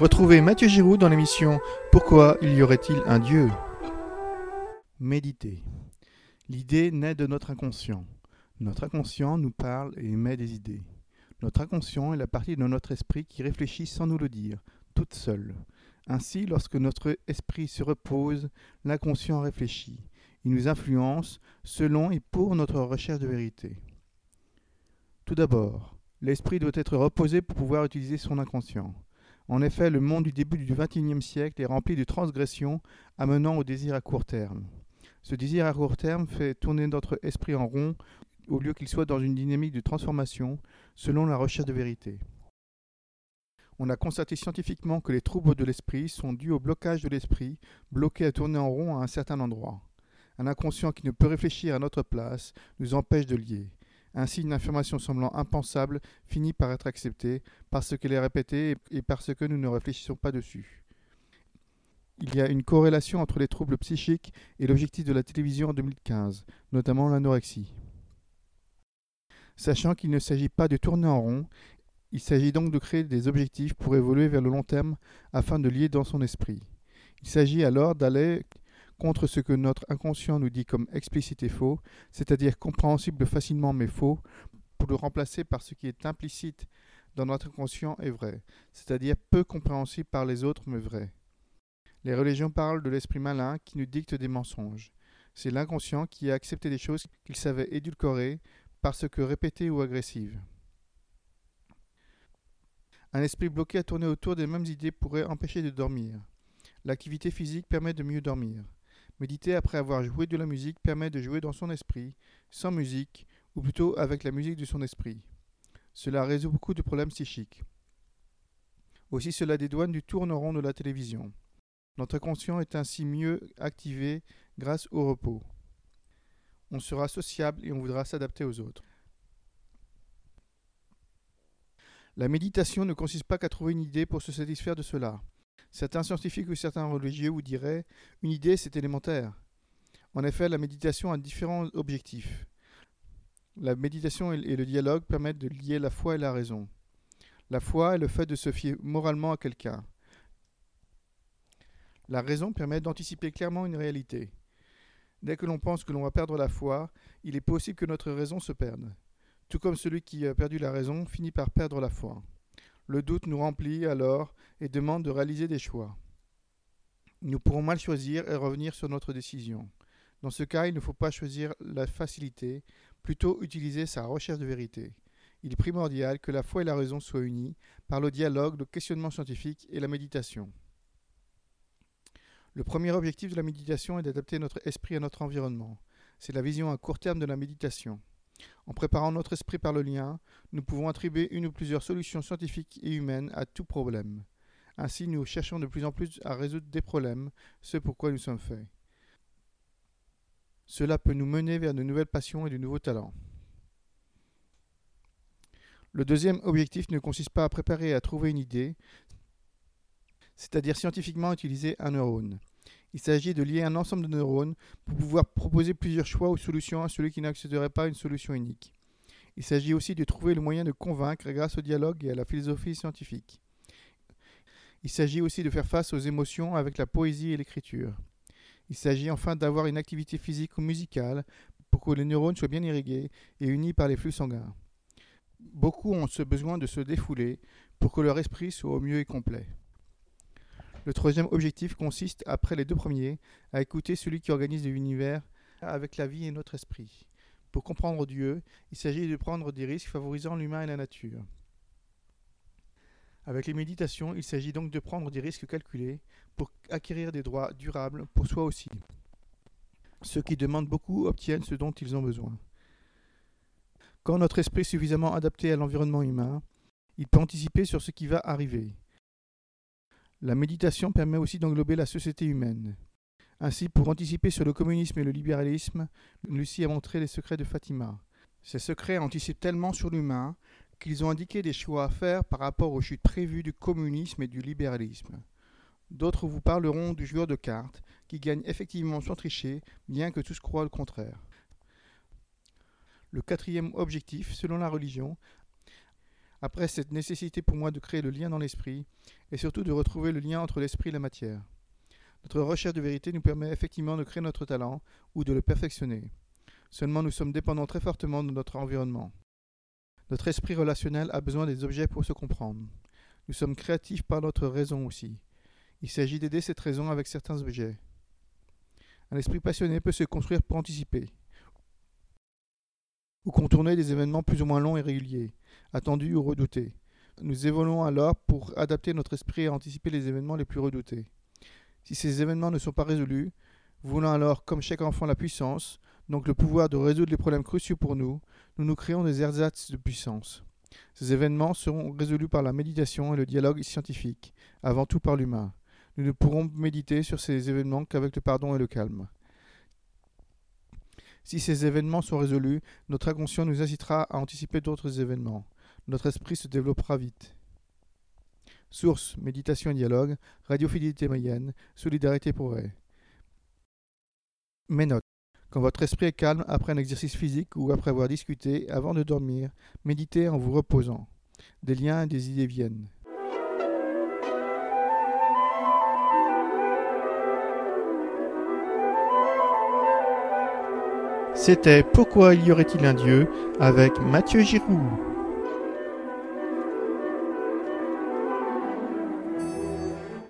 Retrouvez Mathieu Giroud dans l'émission Pourquoi y aurait-il un Dieu ? Méditer. L'idée naît de notre inconscient. Notre inconscient nous parle et émet des idées. Notre inconscient est la partie de notre esprit qui réfléchit sans nous le dire, toute seule. Ainsi, lorsque notre esprit se repose, l'inconscient réfléchit. Il nous influence selon et pour notre recherche de vérité. Tout d'abord, l'esprit doit être reposé pour pouvoir utiliser son inconscient. En effet, le monde du début du XXIe siècle est rempli de transgressions amenant au désir à court terme. Ce désir à court terme fait tourner notre esprit en rond au lieu qu'il soit dans une dynamique de transformation selon la recherche de vérité. On a constaté scientifiquement que les troubles de l'esprit sont dus au blocage de l'esprit, bloqué à tourner en rond à un certain endroit. Un inconscient qui ne peut réfléchir à notre place nous empêche de lier. Ainsi, une affirmation semblant impensable finit par être acceptée parce qu'elle est répétée et parce que nous ne réfléchissons pas dessus. Il y a une corrélation entre les troubles psychiques et l'objectif de la télévision en 2015, notamment l'anorexie. Sachant qu'il ne s'agit pas de tourner en rond, il s'agit donc de créer des objectifs pour évoluer vers le long terme afin de lier dans son esprit. Il s'agit alors d'aller contre ce que notre inconscient nous dit comme explicite et faux, c'est-à-dire compréhensible facilement mais faux, pour le remplacer par ce qui est implicite dans notre inconscient et vrai, c'est-à-dire peu compréhensible par les autres mais vrai. Les religions parlent de l'esprit malin qui nous dicte des mensonges. C'est l'inconscient qui a accepté des choses qu'il savait édulcorées parce que répétées ou agressives. Un esprit bloqué à tourner autour des mêmes idées pourrait empêcher de dormir. L'activité physique permet de mieux dormir. Méditer après avoir joué de la musique permet de jouer dans son esprit, sans musique, ou plutôt avec la musique de son esprit. Cela résout beaucoup de problèmes psychiques. Aussi cela dédouane du tourne-rond de la télévision. Notre conscient est ainsi mieux activé grâce au repos. On sera sociable et on voudra s'adapter aux autres. La méditation ne consiste pas qu'à trouver une idée pour se satisfaire de cela. Certains scientifiques ou certains religieux vous diraient « une idée, c'est élémentaire ». En effet, la méditation a différents objectifs. La méditation et le dialogue permettent de lier la foi et la raison. La foi est le fait de se fier moralement à quelqu'un. La raison permet d'anticiper clairement une réalité. Dès que l'on pense que l'on va perdre la foi, il est possible que notre raison se perde. Tout comme celui qui a perdu la raison finit par perdre la foi. Le doute nous remplit alors et demande de réaliser des choix. Nous pourrons mal choisir et revenir sur notre décision. Dans ce cas, il ne faut pas choisir la facilité, plutôt utiliser sa recherche de vérité. Il est primordial que la foi et la raison soient unies par le dialogue, le questionnement scientifique et la méditation. Le premier objectif de la méditation est d'adapter notre esprit à notre environnement. C'est la vision à court terme de la méditation. En préparant notre esprit par le lien, nous pouvons attribuer une ou plusieurs solutions scientifiques et humaines à tout problème. Ainsi, nous cherchons de plus en plus à résoudre des problèmes, ce pourquoi nous sommes faits. Cela peut nous mener vers de nouvelles passions et de nouveaux talents. Le deuxième objectif ne consiste pas à préparer et à trouver une idée, c'est-à-dire scientifiquement utiliser un neurone. Il s'agit de lier un ensemble de neurones pour pouvoir proposer plusieurs choix ou solutions à celui qui n'accepterait pas une solution unique. Il s'agit aussi de trouver le moyen de convaincre grâce au dialogue et à la philosophie scientifique. Il s'agit aussi de faire face aux émotions avec la poésie et l'écriture. Il s'agit enfin d'avoir une activité physique ou musicale pour que les neurones soient bien irrigués et unis par les flux sanguins. Beaucoup ont ce besoin de se défouler pour que leur esprit soit au mieux et complet. Le troisième objectif consiste, après les deux premiers, à écouter celui qui organise l'univers avec la vie et notre esprit. Pour comprendre Dieu, il s'agit de prendre des risques favorisant l'humain et la nature. Avec les méditations, il s'agit donc de prendre des risques calculés pour acquérir des droits durables pour soi aussi. Ceux qui demandent beaucoup obtiennent ce dont ils ont besoin. Quand notre esprit est suffisamment adapté à l'environnement humain, il peut anticiper sur ce qui va arriver. La méditation permet aussi d'englober la société humaine. Ainsi, pour anticiper sur le communisme et le libéralisme, Lucie a montré les secrets de Fatima. Ces secrets anticipent tellement sur l'humain qu'ils ont indiqué des choix à faire par rapport aux chutes prévues du communisme et du libéralisme. D'autres vous parleront du joueur de cartes, qui gagne effectivement sans tricher, bien que tous croient le contraire. Le quatrième objectif, selon la religion, Après cette nécessité pour moi de créer le lien dans l'esprit, et surtout de retrouver le lien entre l'esprit et la matière. Notre recherche de vérité nous permet effectivement de créer notre talent ou de le perfectionner. Seulement nous sommes dépendants très fortement de notre environnement. Notre esprit relationnel a besoin des objets pour se comprendre. Nous sommes créatifs par notre raison aussi. Il s'agit d'aider cette raison avec certains objets. Un esprit passionné peut se construire pour anticiper ou contourner des événements plus ou moins longs et réguliers, attendus ou redoutés. Nous évoluons alors pour adapter notre esprit à anticiper les événements les plus redoutés. Si ces événements ne sont pas résolus, voulant alors, comme chaque enfant, la puissance, donc le pouvoir de résoudre les problèmes cruciaux pour nous, nous créons des ersatz de puissance. Ces événements seront résolus par la méditation et le dialogue scientifique, avant tout par l'humain. Nous ne pourrons méditer sur ces événements qu'avec le pardon et le calme. Si ces événements sont résolus, notre inconscient nous incitera à anticiper d'autres événements. Notre esprit se développera vite. Source, méditation et dialogue, Radio Fidélité Mayenne, Solidarité Progrès. Mes notes. Quand votre esprit est calme après un exercice physique ou après avoir discuté, avant de dormir, méditez en vous reposant. Des liens et des idées viennent. C'était Pourquoi y aurait-il un Dieu avec Mathieu Giroux.